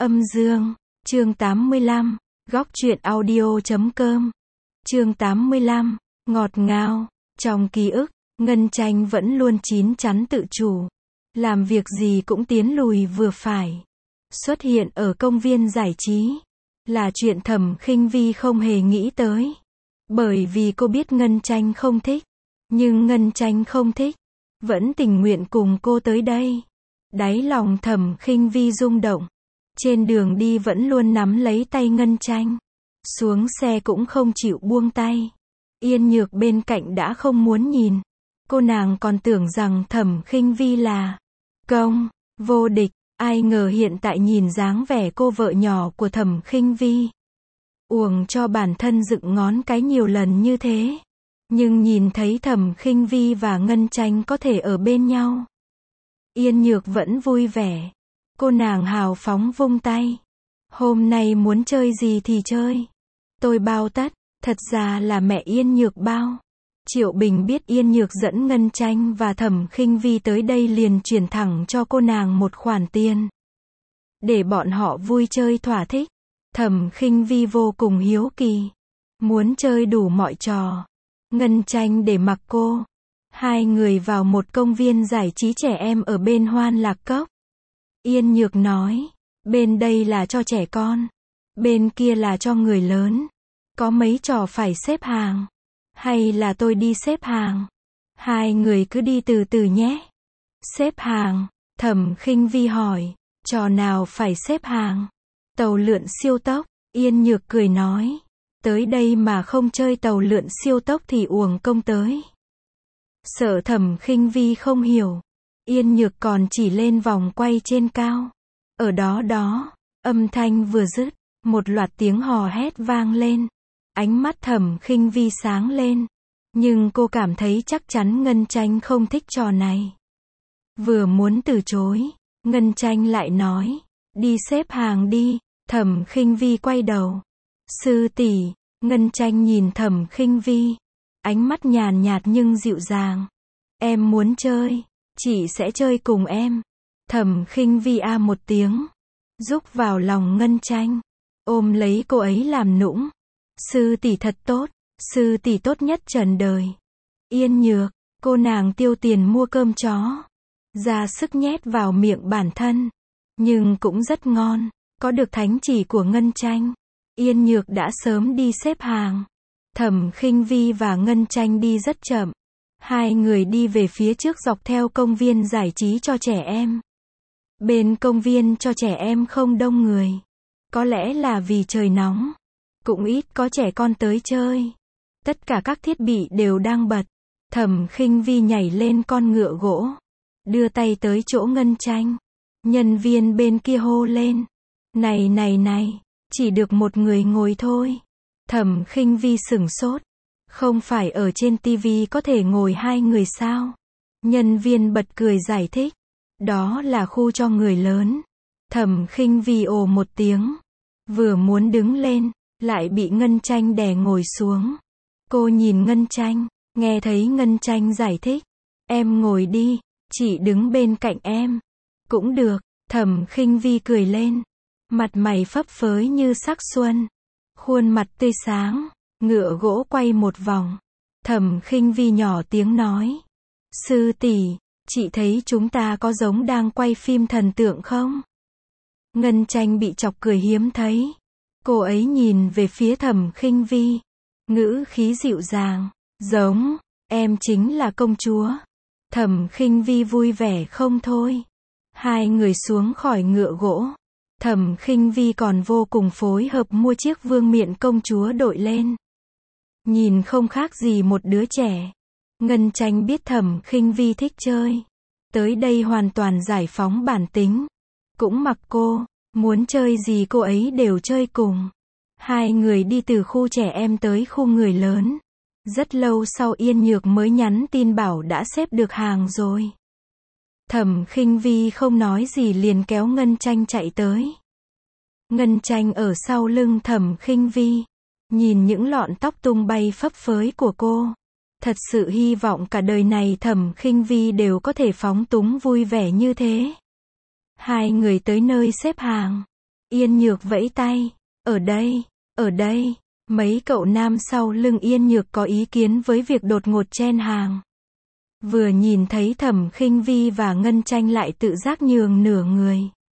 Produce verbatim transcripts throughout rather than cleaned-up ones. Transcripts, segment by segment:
Âm dương, chương tám mươi lăm, góc truyện audio chấm com. Chương tám mươi lăm, ngọt ngào. Trong ký ức, Ngân Tranh vẫn luôn chín chắn tự chủ. Làm việc gì cũng tiến lùi vừa phải. Xuất hiện ở công viên giải trí. Là chuyện Thẩm Khinh Vi không hề nghĩ tới. Bởi vì cô biết Ngân Tranh không thích. Nhưng Ngân Tranh không thích. Vẫn tình nguyện cùng cô tới đây. Đáy lòng Thẩm Khinh Vi rung động. Trên đường đi vẫn luôn nắm lấy tay Ngân Tranh. Xuống xe cũng không chịu buông tay. Yên Nhược bên cạnh đã không muốn nhìn. Cô nàng còn tưởng rằng Thẩm Khinh Vi là công, vô địch. Ai ngờ hiện tại nhìn dáng vẻ cô vợ nhỏ của Thẩm Khinh Vi. Uổng cho bản thân dựng ngón cái nhiều lần như thế. Nhưng nhìn thấy Thẩm Khinh Vi và Ngân Tranh có thể ở bên nhau. Yên Nhược vẫn vui vẻ. Cô nàng hào phóng vung tay. Hôm nay muốn chơi gì thì chơi. Tôi bao tất. Thật ra là mẹ Yên Nhược bao. Triệu Bình biết Yên Nhược dẫn Ngân Tranh và Thẩm Khinh Vi tới đây liền chuyển thẳng cho cô nàng một khoản tiền. Để bọn họ vui chơi thỏa thích. Thẩm Khinh Vi vô cùng hiếu kỳ. Muốn chơi đủ mọi trò. Ngân Tranh để mặc cô. Hai người vào một công viên giải trí trẻ em ở bên Hoan Lạc Cốc. Yên Nhược nói, bên đây là cho trẻ con. Bên kia là cho người lớn. Có mấy trò phải xếp hàng. Hay là tôi đi xếp hàng? Hai người cứ đi từ từ nhé. Xếp hàng, Thẩm Khinh Vi hỏi, trò nào phải xếp hàng? Tàu lượn siêu tốc, Yên Nhược cười nói. Tới đây mà không chơi tàu lượn siêu tốc thì uổng công tới. Sợ Thẩm Khinh Vi không hiểu. Yên Nhược còn chỉ lên vòng quay trên cao. Ở đó đó, âm thanh vừa dứt, một loạt tiếng hò hét vang lên. Ánh mắt Thẩm Khinh Vi sáng lên. Nhưng cô cảm thấy chắc chắn Ngân Tranh không thích trò này. Vừa muốn từ chối, Ngân Tranh lại nói, đi xếp hàng đi. Thẩm Khinh Vi quay đầu. Sư tỷ, Ngân Tranh nhìn Thẩm Khinh Vi. Ánh mắt nhàn nhạt nhưng dịu dàng. Em muốn chơi, chị sẽ chơi cùng em. Thẩm Khinh Vi a một tiếng. Rúc vào lòng Ngân Tranh. Ôm lấy cô ấy làm nũng. Sư tỷ thật tốt. Sư tỷ tốt nhất trần đời. Yên Nhược, cô nàng tiêu tiền mua cơm chó. Ra sức nhét vào miệng bản thân. Nhưng cũng rất ngon. Có được thánh chỉ của Ngân Tranh. Yên Nhược đã sớm đi xếp hàng. Thẩm Khinh Vi và Ngân Tranh đi rất chậm. Hai người đi về phía trước dọc theo công viên giải trí cho trẻ em. Bên công viên cho trẻ em không đông người. Có lẽ là vì trời nóng. Cũng ít có trẻ con tới chơi. Tất cả các thiết bị đều đang bật. Thẩm Khinh Vi nhảy lên con ngựa gỗ. Đưa tay tới chỗ Ngân Tranh. Nhân viên bên kia hô lên. Này này này, chỉ được một người ngồi thôi. Thẩm Khinh Vi sửng sốt. Không phải ở trên tivi có thể ngồi hai người sao? Nhân viên bật cười giải thích. Đó là khu cho người lớn. Thẩm Khinh Vi ồ một tiếng. Vừa muốn đứng lên, lại bị Ngân Tranh đè ngồi xuống. Cô nhìn Ngân Tranh, nghe thấy Ngân Tranh giải thích. Em ngồi đi, chị đứng bên cạnh em. Cũng được, Thẩm Khinh Vi cười lên. Mặt mày phấp phới như sắc xuân. Khuôn mặt tươi sáng. Ngựa gỗ quay một vòng. Thẩm Khinh Vi nhỏ tiếng nói. Sư tỷ, chị thấy chúng ta có giống đang quay phim thần tượng không? Ngân Tranh bị chọc cười hiếm thấy. Cô ấy nhìn về phía Thẩm Khinh Vi. Ngữ khí dịu dàng. Giống, em chính là công chúa. Thẩm Khinh Vi vui vẻ không thôi. Hai người xuống khỏi ngựa gỗ. Thẩm Khinh Vi còn vô cùng phối hợp mua chiếc vương miện công chúa đội lên. Nhìn không khác gì một đứa trẻ. Ngân Tranh biết Thẩm Khinh Vi thích chơi. Tới đây hoàn toàn giải phóng bản tính. Cũng mặc cô, muốn chơi gì cô ấy đều chơi cùng. Hai người đi từ khu trẻ em tới khu người lớn. Rất lâu sau Yên Nhược mới nhắn tin bảo đã xếp được hàng rồi. Thẩm Khinh Vi không nói gì liền kéo Ngân Tranh chạy tới. Ngân Tranh ở sau lưng Thẩm Khinh Vi. Nhìn những lọn tóc tung bay phấp phới của cô. Thật sự hy vọng cả đời này Thẩm Khinh Vi đều có thể phóng túng vui vẻ như thế. Hai người tới nơi xếp hàng. Yên Nhược vẫy tay. Ở đây, ở đây. Mấy cậu nam sau lưng Yên Nhược có ý kiến với việc đột ngột chen hàng. Vừa nhìn thấy Thẩm Khinh Vi và Ngân Tranh lại tự giác nhường nửa người.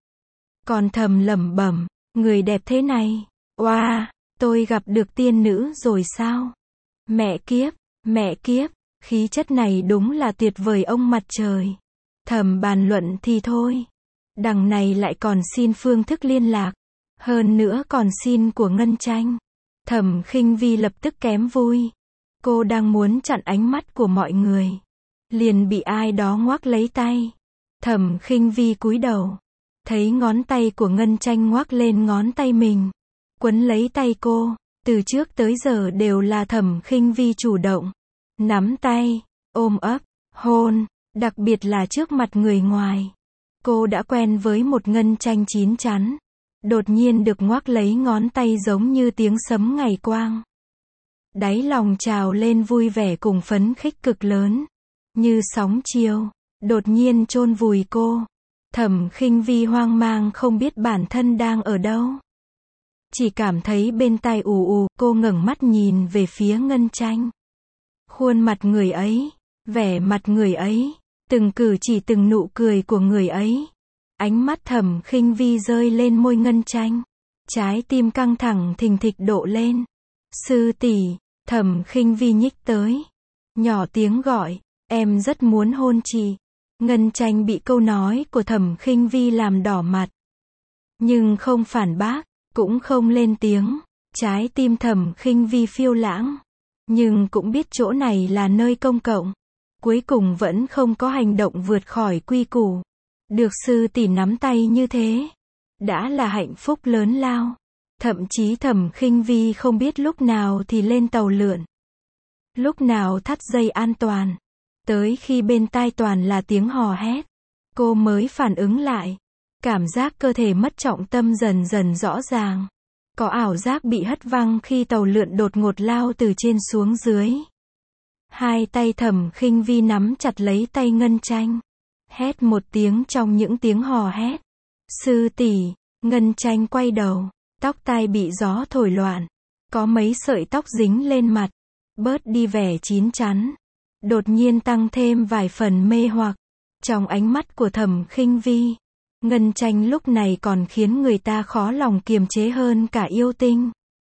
Còn thầm lẩm bẩm, người đẹp thế này. Oa, wow, tôi gặp được tiên nữ rồi sao? Mẹ kiếp, mẹ kiếp, khí chất này đúng là tuyệt vời ông mặt trời. Thầm bàn luận thì thôi. Đằng này lại còn xin phương thức liên lạc. Hơn nữa còn xin của Ngân Tranh. Thẩm Khinh Vi lập tức kém vui. Cô đang muốn chặn ánh mắt của mọi người. Liền bị ai đó ngoắc lấy tay. Thẩm Khinh Vi cúi đầu. Thấy ngón tay của Ngân Tranh ngoắc lên ngón tay mình. Quấn lấy tay cô. Từ trước tới giờ đều là Thẩm Khinh Vi chủ động. Nắm tay, ôm ấp, hôn. Đặc biệt là trước mặt người ngoài. Cô đã quen với một Ngân Tranh chín chắn. Đột nhiên được ngoắc lấy ngón tay giống như tiếng sấm ngày quang. Đáy lòng trào lên vui vẻ cùng phấn khích cực lớn. Như sóng chiều, đột nhiên chôn vùi cô. Thẩm Khinh Vi hoang mang không biết bản thân đang ở đâu. Chỉ cảm thấy bên tai ù ù, cô ngẩng mắt nhìn về phía Ngân Tranh. Khuôn mặt người ấy, vẻ mặt người ấy, từng cử chỉ từng nụ cười của người ấy. Ánh mắt Thẩm Khinh Vi rơi lên môi Ngân Tranh. Trái tim căng thẳng thình thịch độ lên. Sư tỷ, Thẩm Khinh Vi nhích tới. Nhỏ tiếng gọi, em rất muốn hôn chị. Ngân Tranh bị câu nói của Thẩm Khinh Vi làm đỏ mặt. Nhưng không phản bác, cũng không lên tiếng. Trái tim Thẩm Khinh Vi phiêu lãng. Nhưng cũng biết chỗ này là nơi công cộng. Cuối cùng vẫn không có hành động vượt khỏi quy củ. Được sư tỷ nắm tay như thế. Đã là hạnh phúc lớn lao. Thậm chí Thẩm Khinh Vi không biết lúc nào thì lên tàu lượn. Lúc nào thắt dây an toàn. Tới khi bên tai toàn là tiếng hò hét. Cô mới phản ứng lại. Cảm giác cơ thể mất trọng tâm dần dần rõ ràng. Có ảo giác bị hất văng khi tàu lượn đột ngột lao từ trên xuống dưới. Hai tay Thẩm Khinh Vi nắm chặt lấy tay Ngân Tranh. Hét một tiếng trong những tiếng hò hét. Sư tỷ, Ngân Tranh quay đầu. Tóc tai bị gió thổi loạn. Có mấy sợi tóc dính lên mặt. Bớt đi vẻ chín chắn. Đột nhiên tăng thêm vài phần mê hoặc. Trong ánh mắt của Thẩm Khinh Vi. Ngân Tranh lúc này còn khiến người ta khó lòng kiềm chế hơn cả yêu tinh.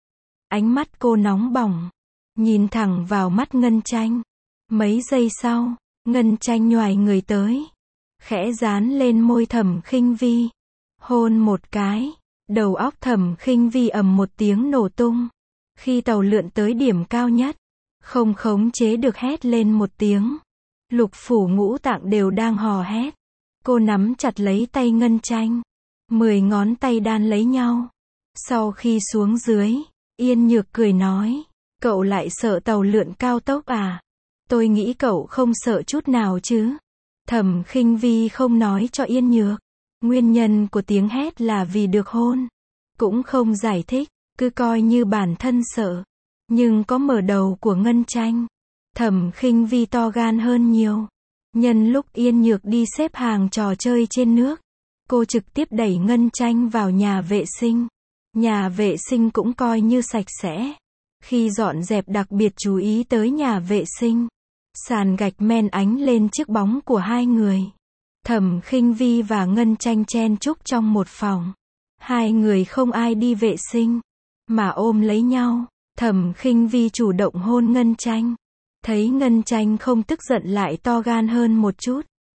Ánh mắt cô nóng bỏng. Nhìn thẳng vào mắt Ngân Tranh. Mấy giây sau, Ngân Tranh nhoài người tới. Khẽ dán lên môi Thẩm Khinh Vi. Hôn một cái. Đầu óc Thẩm Khinh Vi ầm một tiếng nổ tung. Khi tàu lượn tới điểm cao nhất. Không khống chế được hét lên một tiếng. Lục phủ ngũ tạng đều đang hò hét. Cô nắm chặt lấy tay Ngân Tranh. Mười ngón tay đan lấy nhau. Sau khi xuống dưới, Yên Nhược cười nói. Cậu lại sợ tàu lượn cao tốc à? Tôi nghĩ cậu không sợ chút nào chứ. Thẩm Khinh Vi không nói cho Yên Nhược. Nguyên nhân của tiếng hét là vì được hôn. Cũng không giải thích, cứ coi như bản thân sợ. Nhưng có mở đầu của Ngân Tranh. Thẩm Khinh Vi to gan hơn nhiều. Nhân lúc Yên Nhược đi xếp hàng trò chơi trên nước. Cô trực tiếp đẩy Ngân Tranh vào nhà vệ sinh. Nhà vệ sinh cũng coi như sạch sẽ. Khi dọn dẹp đặc biệt chú ý tới nhà vệ sinh. Sàn gạch men ánh lên chiếc bóng của hai người. Thẩm Khinh Vi và Ngân Tranh chen chúc trong một phòng. Hai người không ai đi vệ sinh. Mà ôm lấy nhau. Thẩm Khinh Vi chủ động hôn Ngân Tranh. Thấy Ngân Tranh không tức giận lại to gan hơn một chút.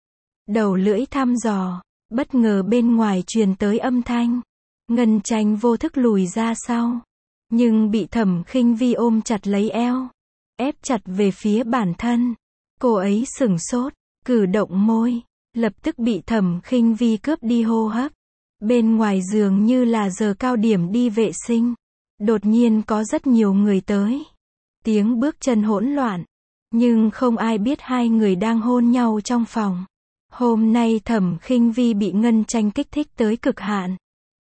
Đầu lưỡi thăm dò. Bất ngờ bên ngoài truyền tới âm thanh. Ngân Tranh vô thức lùi ra sau. Nhưng bị Thẩm Khinh Vi ôm chặt lấy eo. Ép chặt về phía bản thân. Cô ấy sửng sốt. Cử động môi. Lập tức bị Thẩm Khinh Vi cướp đi hô hấp. Bên ngoài giường như là giờ cao điểm đi vệ sinh. Đột nhiên có rất nhiều người tới. Tiếng bước chân hỗn loạn. Nhưng không ai biết hai người đang hôn nhau trong phòng. Hôm nay Thẩm Khinh Vi bị Ngân Tranh kích thích tới cực hạn.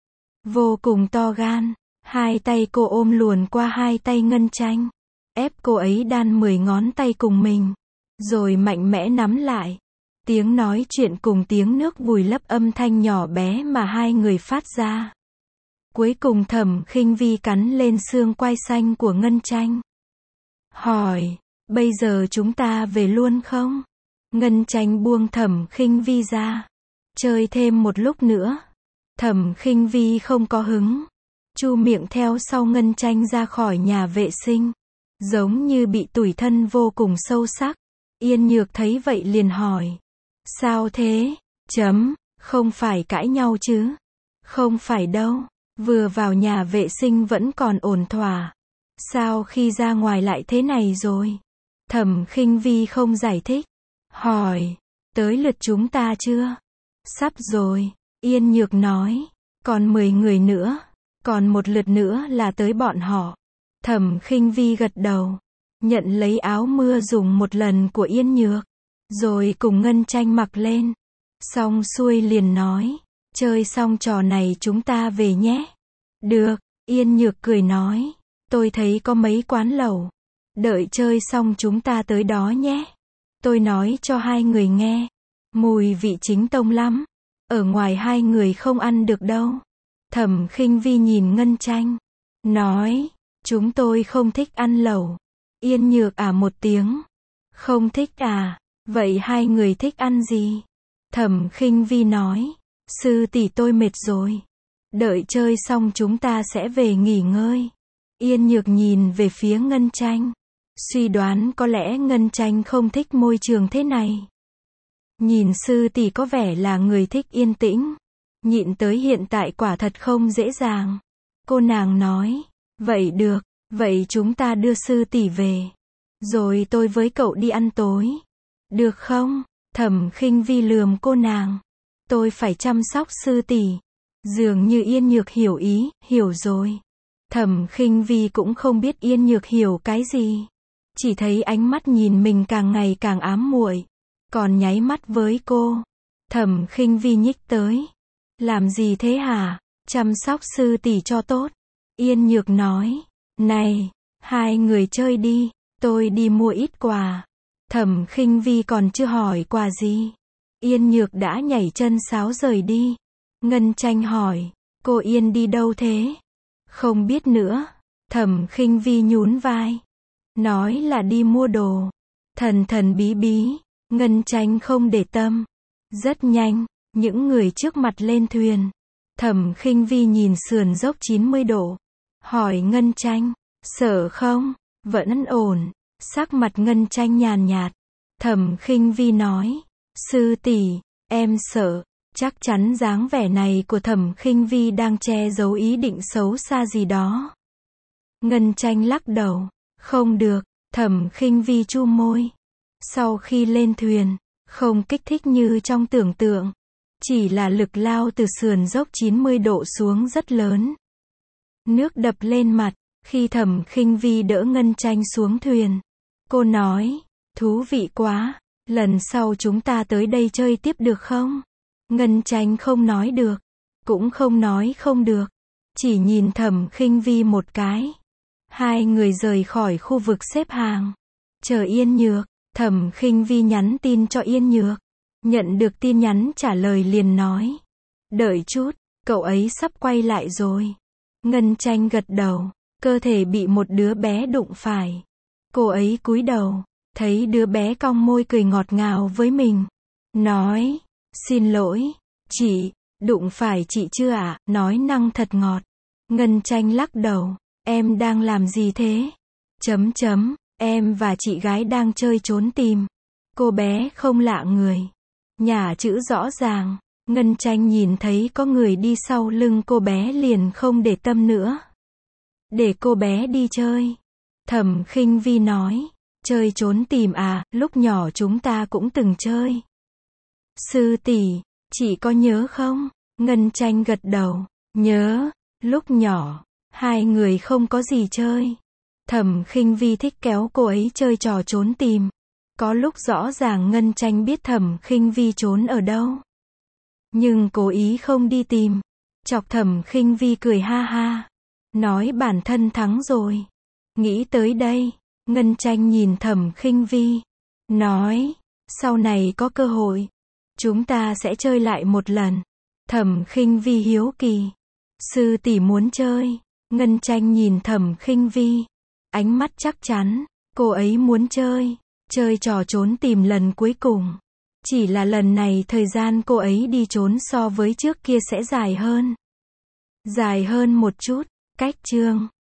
Vô cùng to gan. Hai tay cô ôm luồn qua hai tay Ngân Tranh. Ép cô ấy đan mười ngón tay cùng mình. Rồi mạnh mẽ nắm lại. Tiếng nói chuyện cùng tiếng nước vùi lấp âm thanh nhỏ bé mà hai người phát ra. Cuối cùng Thẩm Khinh Vi cắn lên xương quai xanh của Ngân Tranh. Hỏi, bây giờ chúng ta về luôn không? Ngân Tranh buông Thẩm Khinh Vi ra. Chơi thêm một lúc nữa. Thẩm Khinh Vi không có hứng. Chu miệng theo sau Ngân Tranh ra khỏi nhà vệ sinh. Giống như bị tủi thân vô cùng sâu sắc. Yên Nhược thấy vậy liền hỏi. Sao thế? Chấm, không phải cãi nhau chứ? Không phải đâu. Vừa vào nhà vệ sinh vẫn còn ổn thỏa. Sao khi ra ngoài lại thế này rồi? Thẩm Khinh Vi không giải thích. Hỏi, tới lượt chúng ta chưa? Sắp rồi. Yên Nhược nói. Còn mười người nữa. Còn một lượt nữa là tới bọn họ. Thẩm Khinh Vi gật đầu. Nhận lấy áo mưa dùng một lần của Yên Nhược. Rồi cùng Ngân Tranh mặc lên. Xong xuôi liền nói. Chơi xong trò này chúng ta về nhé. Được, Yên Nhược cười nói. Tôi thấy có mấy quán lẩu. Đợi chơi xong chúng ta tới đó nhé. Tôi nói cho hai người nghe. Mùi vị chính tông lắm. Ở ngoài hai người không ăn được đâu. Thẩm Khinh Vi nhìn Ngân Tranh. Nói, chúng tôi không thích ăn lẩu. Yên Nhược à một tiếng. Không thích à, vậy hai người thích ăn gì? Thẩm Khinh Vi nói. Sư tỷ tôi mệt rồi. Đợi chơi xong chúng ta sẽ về nghỉ ngơi. Yên Nhược nhìn về phía Ngân Tranh. Suy đoán có lẽ Ngân Tranh không thích môi trường thế này. Nhìn sư tỷ có vẻ là người thích yên tĩnh. Nhịn tới hiện tại quả thật không dễ dàng. Cô nàng nói. Vậy được, vậy chúng ta đưa sư tỷ về. Rồi tôi với cậu đi ăn tối. Được không? Thẩm Khinh Vi lườm cô nàng. Tôi phải chăm sóc sư tỷ. Dường như Yên Nhược hiểu ý, hiểu rồi. Thẩm Khinh Vi cũng không biết Yên Nhược hiểu cái gì. Chỉ thấy ánh mắt nhìn mình càng ngày càng ám muội. Còn nháy mắt với cô. Thẩm Khinh Vi nhích tới. Làm gì thế hả? Chăm sóc sư tỷ cho tốt. Yên Nhược nói. Này, hai người chơi đi, tôi đi mua ít quà. Thẩm Khinh Vi còn chưa hỏi quà gì. Yên Nhược đã nhảy chân sáo rời đi. Ngân Tranh hỏi. Cô Yên đi đâu thế? Không biết nữa. Thẩm Khinh Vi nhún vai. Nói là đi mua đồ. Thần thần bí bí. Ngân Tranh không để tâm. Rất nhanh, những người trước mặt lên thuyền. Thẩm Khinh Vi nhìn sườn dốc chín mươi độ. Hỏi Ngân Tranh. Sợ không? Vẫn ổn. Sắc mặt Ngân Tranh nhàn nhạt. Thẩm Khinh Vi nói. Sư tỷ, em sợ. Chắc chắn dáng vẻ này của Thẩm Khinh Vi đang che giấu ý định xấu xa gì đó. Ngân Tranh lắc đầu. Không được. Thẩm Khinh Vi chu môi. Sau khi lên thuyền, không kích thích như trong tưởng tượng. Chỉ là lực lao từ sườn dốc chín mươi độ xuống rất lớn. Nước đập lên mặt. Khi Thẩm Khinh Vi đỡ Ngân Tranh xuống thuyền. Cô nói. Thú vị quá. Lần sau chúng ta tới đây chơi tiếp được không? Ngân Tranh không nói được. Cũng không nói không được. Chỉ nhìn Thẩm Khinh Vi một cái. Hai người rời khỏi khu vực xếp hàng. Chờ Yên Nhược. Thẩm Khinh Vi nhắn tin cho Yên Nhược. Nhận được tin nhắn trả lời liền nói. Đợi chút, cậu ấy sắp quay lại rồi. Ngân Tranh gật đầu. Cơ thể bị một đứa bé đụng phải. Cô ấy cúi đầu. Thấy đứa bé cong môi cười ngọt ngào với mình. Nói. Xin lỗi. Chị, đụng phải chị chưa ạ? Nói năng thật ngọt. Ngân Tranh lắc đầu. Em đang làm gì thế? Chấm chấm. Em và chị gái đang chơi trốn tìm. Cô bé không lạ người. Nhả chữ rõ ràng. Ngân Tranh nhìn thấy có người đi sau lưng cô bé liền không để tâm nữa. Để cô bé đi chơi. Thẩm Khinh Vi nói. Chơi trốn tìm à, lúc nhỏ chúng ta cũng từng chơi. Sư tỷ, chị có nhớ không? Ngân Tranh gật đầu. Nhớ, lúc nhỏ, hai người không có gì chơi. Thẩm Khinh Vi thích kéo cô ấy chơi trò trốn tìm. Có lúc rõ ràng Ngân Tranh biết Thẩm Khinh Vi trốn ở đâu. Nhưng cố ý không đi tìm. Chọc Thẩm Khinh Vi cười ha ha. Nói bản thân thắng rồi. Nghĩ tới đây, Ngân Tranh nhìn Thẩm Khinh Vi. Nói, sau này có cơ hội, chúng ta sẽ chơi lại một lần. Thẩm Khinh Vi hiếu kỳ. Sư tỷ muốn chơi. Ngân Tranh nhìn Thẩm Khinh Vi. Ánh mắt chắc chắn. Cô ấy muốn chơi. Chơi trò trốn tìm lần cuối cùng. Chỉ là lần này thời gian cô ấy đi trốn so với trước kia sẽ dài hơn. Dài hơn một chút. Cách chương